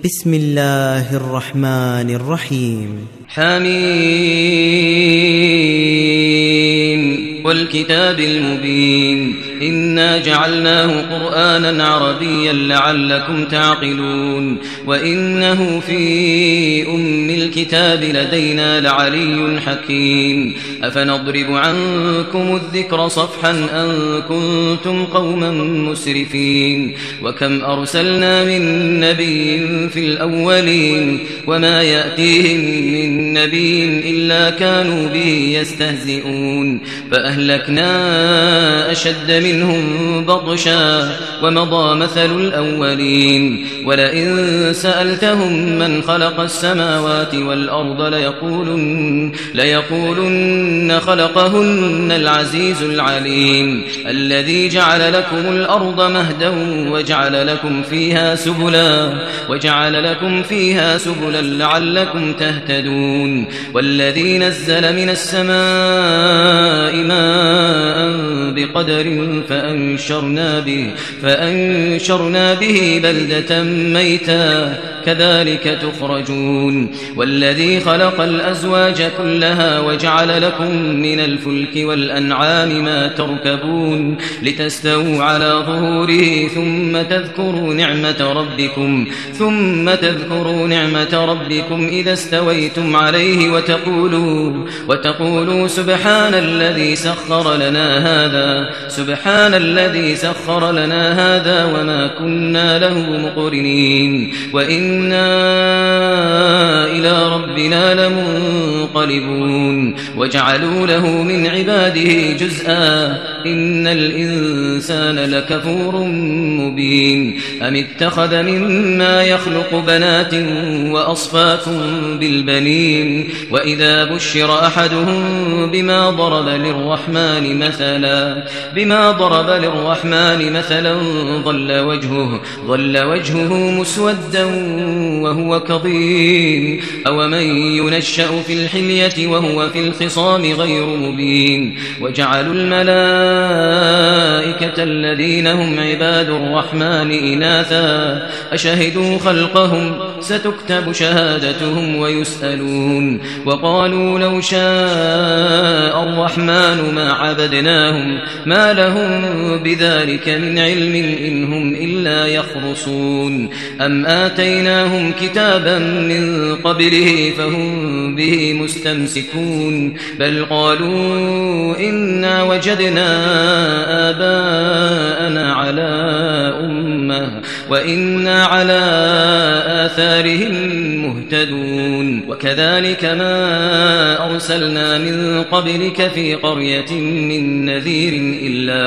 بسم الله الرحمن الرحيم. حميم والكتاب المبين إنا جعلناه قرآنا عربيا لعلكم تعقلون وإنه في أم الكتاب لدينا لعلي حكيم أفنضرب عنكم الذكر صفحا أن كنتم قوما مسرفين وكم أرسلنا من نبي في الأولين وما يأتيهم من نبي إلا كانوا به يستهزئون فأهلكنا أشد منهم بطشا ومضى مثل الأولين ولئن سألتهم من خلق السماوات والأرض ليقولن خلقهن العزيز العليم الذي جعل لكم الأرض مهدا وجعل لكم فيها سبلا لعلكم تهتدون والذي نزل من السماء ماء بقدر فأنشرنا به بلدة ميتا كذلك تخرجون والذي خلق الأزواج كلها وجعل لكم من الفلك والأنعام ما تركبون لتستووا على ظهوره ثم تذكروا نعمة ربكم إذا استويتم عليه وتقولوا سبحان الذي سخر لنا هذا وما كنا له مقرنين وإنا إلى ربنا لمنقلبون وجعلوا له من عباده جزءا إن الإنسان لكفور مبين أم اتخذ مما يخلق بنات وأصفاكم بالبنين وإذا بشر أحدهم بما ضرب للرحمن مثلا ظل وجهه مسودا وهو كظيم أومن ينشأ في الحلية وهو في الخصام غير مبين وجعلوا الملائكة الذين هم عباد الرحمن إناثا أشهدوا خلقهم ستكتب شهادتهم ويسألون وقالوا لو شاء الرحمن ما عبدناهم ما لهم بذلك من علم إن هم إلا يخرصون أم آتيناهم كتابا من قبله فهم به مستمسكون بل قالوا إنا وجدنا آباءنا على أمة وإنا على آثارهم مهتدون وكذلك ما أرسلنا من قبلك في قرية من نذير إلا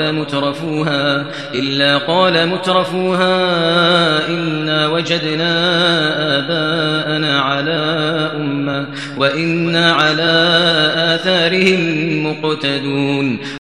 قال مترفوها إنا وجدنا آباءنا على أمة وإنا على آثارهم مقتدون